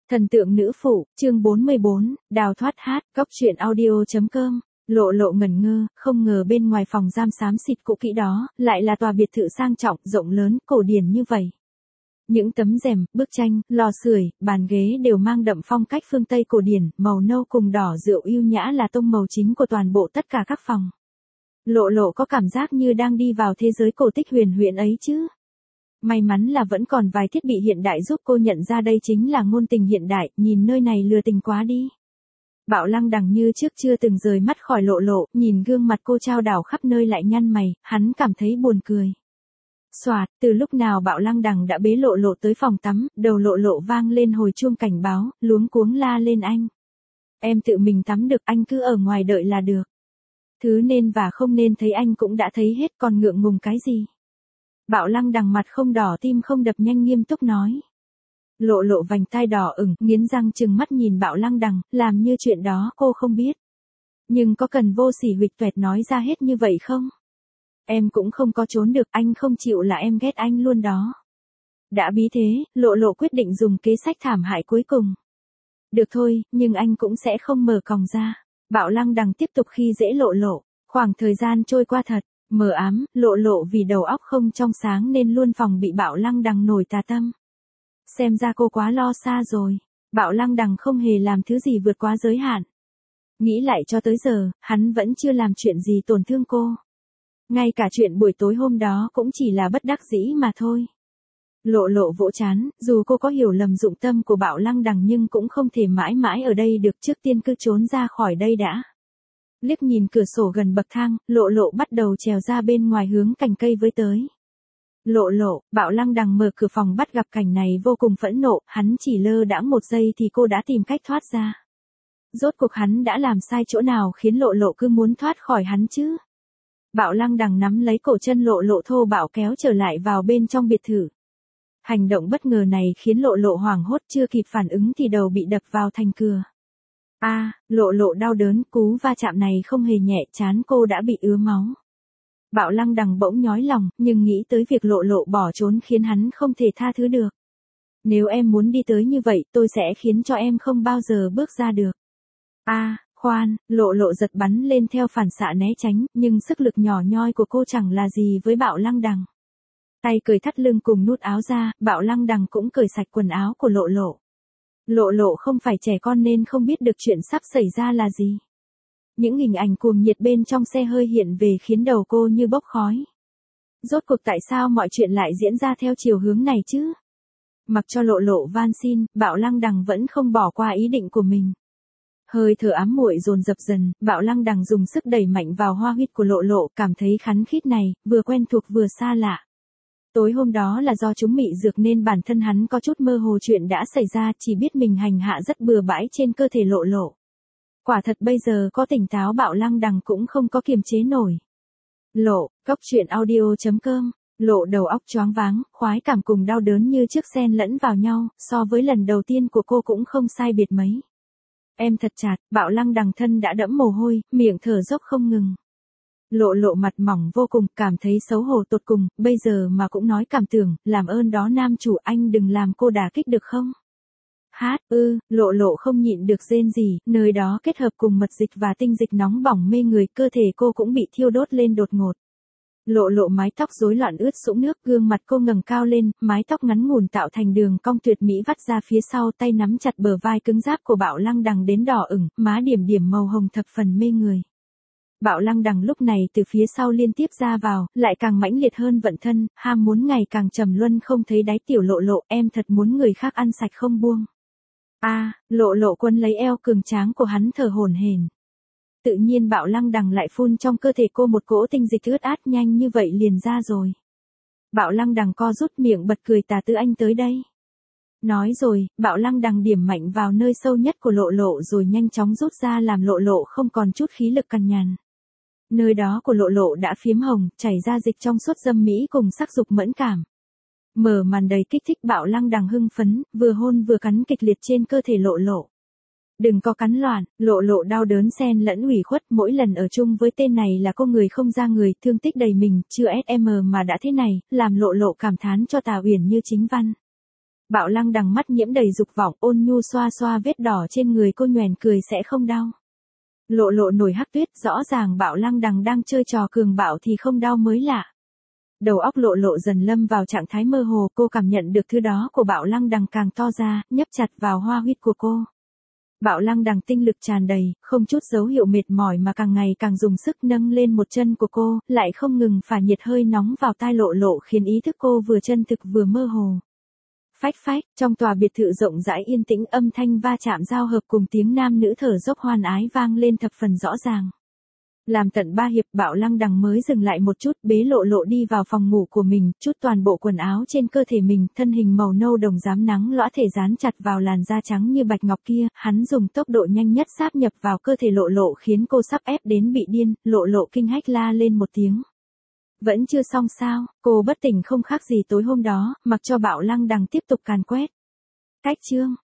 Thần tượng nữ phụ, chương 44, đào thoát hát, góc truyện audio.com. Lộ Lộ ngẩn ngơ, không ngờ bên ngoài phòng giam xám xịt cũ kỹ đó, lại là tòa biệt thự sang trọng, rộng lớn, cổ điển như vậy. Những tấm rèm, bức tranh, lò sưởi, bàn ghế đều mang đậm phong cách phương Tây cổ điển, màu nâu cùng đỏ rượu yêu nhã là tông màu chính của toàn bộ tất cả các phòng. Lộ Lộ có cảm giác như đang đi vào thế giới cổ tích huyền huyễn ấy chứ. May mắn là vẫn còn vài thiết bị hiện đại giúp cô nhận ra đây chính là ngôn tình hiện đại, nhìn nơi này lừa tình quá đi. Bạo Lăng Đằng như trước chưa từng rời mắt khỏi Lộ Lộ, nhìn gương mặt cô trao đảo khắp nơi lại nhăn mày, hắn cảm thấy buồn cười. Soạt, từ lúc nào Bạo Lăng Đằng đã bế Lộ Lộ tới phòng tắm, đầu Lộ Lộ vang lên hồi chuông cảnh báo, luống cuống la lên anh. Em tự mình tắm được, anh cứ ở ngoài đợi là được. Thứ nên và không nên thấy anh cũng đã thấy hết, còn ngượng ngùng cái gì. Bạo Lăng Đằng mặt không đỏ tim không đập nhanh nghiêm túc nói. Lộ Lộ vành tai đỏ ửng, nghiến răng trừng mắt nhìn Bạo Lăng Đằng, làm như chuyện đó cô không biết. Nhưng có cần vô sỉ huỵch toẹt nói ra hết như vậy không? Em cũng không có trốn được, anh không chịu là em ghét anh luôn đó. Đã bí thế, Lộ Lộ quyết định dùng kế sách thảm hại cuối cùng. Được thôi, nhưng anh cũng sẽ không mở còng ra. Bạo Lăng Đằng tiếp tục khi dễ Lộ Lộ. Khoảng thời gian trôi qua thật mờ ám, Lộ Lộ vì đầu óc không trong sáng nên luôn phòng bị Bạo Lăng Đằng nổi tà tâm. Xem ra cô quá lo xa rồi. Bạo Lăng Đằng không hề làm thứ gì vượt quá giới hạn. Nghĩ lại cho tới giờ, hắn vẫn chưa làm chuyện gì tổn thương cô. Ngay cả chuyện buổi tối hôm đó cũng chỉ là bất đắc dĩ mà thôi. Lộ Lộ vỗ trán, dù cô có hiểu lầm dụng tâm của Bạo Lăng Đằng nhưng cũng không thể mãi mãi ở đây được, trước tiên cứ trốn ra khỏi đây đã. Liếc nhìn cửa sổ gần bậc thang, Lộ Lộ bắt đầu trèo ra bên ngoài hướng cành cây với tới. Lộ Lộ, Bạo Lăng Đằng mở cửa phòng bắt gặp cảnh này vô cùng phẫn nộ, hắn chỉ lơ đãng một giây thì cô đã tìm cách thoát ra. Rốt cuộc hắn đã làm sai chỗ nào khiến Lộ Lộ cứ muốn thoát khỏi hắn chứ? Bạo Lăng Đằng nắm lấy cổ chân Lộ Lộ thô bạo kéo trở lại vào bên trong biệt thự. Hành động bất ngờ này khiến Lộ Lộ hoảng hốt, chưa kịp phản ứng thì đầu bị đập vào thành cửa. Lộ Lộ đau đớn, cú va chạm này không hề nhẹ, trán cô đã bị ứa máu. Bạo Lăng Đằng bỗng nhói lòng, nhưng nghĩ tới việc Lộ Lộ bỏ trốn khiến hắn không thể tha thứ được. Nếu em muốn đi tới như vậy, tôi sẽ khiến cho em không bao giờ bước ra được. Khoan, Lộ Lộ giật bắn lên theo phản xạ né tránh, nhưng sức lực nhỏ nhoi của cô chẳng là gì với Bạo Lăng Đằng. Tay cởi thắt lưng cùng nút áo ra, Bạo Lăng Đằng cũng cởi sạch quần áo của Lộ Lộ. Lộ Lộ không phải trẻ con nên không biết được chuyện sắp xảy ra là gì. Những hình ảnh cuồng nhiệt bên trong xe hơi hiện về khiến đầu cô như bốc khói. Rốt cuộc tại sao mọi chuyện lại diễn ra theo chiều hướng này chứ? Mặc cho Lộ Lộ van xin, Bạo Lăng Đằng vẫn không bỏ qua ý định của mình. Hơi thở ám muội dồn dập dần, Bạo Lăng Đằng dùng sức đẩy mạnh vào hoa huyệt của Lộ Lộ, cảm thấy khắn khít này, vừa quen thuộc vừa xa lạ. Tối hôm đó là do chúng mị dược nên bản thân hắn có chút mơ hồ chuyện đã xảy ra, chỉ biết mình hành hạ rất bừa bãi trên cơ thể Lộ Lộ. Quả thật bây giờ có tỉnh táo Bạo Lăng Đằng cũng không có kiềm chế nổi. Góc truyện audio.com. Lộ đầu óc choáng váng, khoái cảm cùng đau đớn như trước xen lẫn vào nhau, so với lần đầu tiên của cô cũng không sai biệt mấy. Em thật chặt, Bạo Lăng Đằng thân đã đẫm mồ hôi, miệng thở dốc không ngừng. Lộ Lộ mặt mỏng vô cùng, cảm thấy xấu hổ tột cùng, bây giờ mà cũng nói cảm tưởng, làm ơn đó nam chủ, anh đừng làm cô đả kích được không? Lộ Lộ không nhịn được rên rỉ, nơi đó kết hợp cùng mật dịch và tinh dịch nóng bỏng mê người, cơ thể cô cũng bị thiêu đốt lên đột ngột. Lộ Lộ mái tóc rối loạn ướt sũng nước, gương mặt cô ngẩng cao lên, mái tóc ngắn ngủn tạo thành đường cong tuyệt mỹ vắt ra phía sau, tay nắm chặt bờ vai cứng ráp của Bạo Lăng Đằng đến đỏ ửng, má điểm điểm màu hồng thập phần mê người. Bạo Lăng Đằng lúc này từ phía sau liên tiếp ra vào, lại càng mãnh liệt hơn vận thân, ham muốn ngày càng trầm luân không thấy đáy. Tiểu Lộ Lộ, em thật muốn người khác ăn sạch không buông. Lộ Lộ quấn lấy eo cường tráng của hắn thở hổn hển. Tự nhiên Bạo Lăng Đằng lại phun trong cơ thể cô một cỗ tinh dịch ướt át, nhanh như vậy liền ra rồi. Bạo Lăng Đằng co rút miệng bật cười, tà tư anh tới đây. Nói rồi, Bạo Lăng Đằng điểm mạnh vào nơi sâu nhất của Lộ Lộ rồi nhanh chóng rút ra làm Lộ Lộ không còn chút khí lực cằn nhằn. Nơi đó của Lộ Lộ đã phiếm hồng, chảy ra dịch trong suốt dâm mỹ cùng sắc dục mẫn cảm. Mở màn đầy kích thích, Bạo Lăng Đằng hưng phấn, vừa hôn vừa cắn kịch liệt trên cơ thể Lộ Lộ. Đừng có cắn loạn, Lộ Lộ đau đớn xen lẫn ủy khuất, mỗi lần ở chung với tên này là cô người không ra người, thương tích đầy mình, chưa SM mà đã thế này, làm Lộ Lộ cảm thán cho Tà Uyển như chính văn. Bạo Lăng Đằng mắt nhiễm đầy dục vọng, ôn nhu xoa xoa vết đỏ trên người cô, nhoẻn cười sẽ không đau. Lộ Lộ nổi hắc tuyết, rõ ràng Bạo Lăng Đằng đang chơi trò cường bạo thì không đau mới lạ. Đầu óc Lộ Lộ dần lâm vào trạng thái mơ hồ, cô cảm nhận được thứ đó của Bạo Lăng Đằng càng to ra, nhấp chặt vào hoa huyết của cô. Bạo Lăng Đằng tinh lực tràn đầy, không chút dấu hiệu mệt mỏi mà càng ngày càng dùng sức nâng lên một chân của cô, lại không ngừng phả nhiệt hơi nóng vào tai Lộ Lộ khiến ý thức cô vừa chân thực vừa mơ hồ. Phách phách, trong tòa biệt thự rộng rãi yên tĩnh, âm thanh va chạm giao hợp cùng tiếng nam nữ thở dốc hoan ái vang lên thập phần rõ ràng. Làm tận 3 hiệp, Bạo Lăng Đằng mới dừng lại một chút, bế Lộ Lộ đi vào phòng ngủ của mình, chút toàn bộ quần áo trên cơ thể mình, thân hình màu nâu đồng rám nắng lõa thể dán chặt vào làn da trắng như bạch ngọc kia, hắn dùng tốc độ nhanh nhất sáp nhập vào cơ thể Lộ Lộ khiến cô sắp ép đến bị điên. Lộ Lộ kinh hách la lên một tiếng. Vẫn chưa xong sao? Cô bất tỉnh không khác gì tối hôm đó, mặc cho Bạo Lăng Đằng tiếp tục càn quét. Cách chương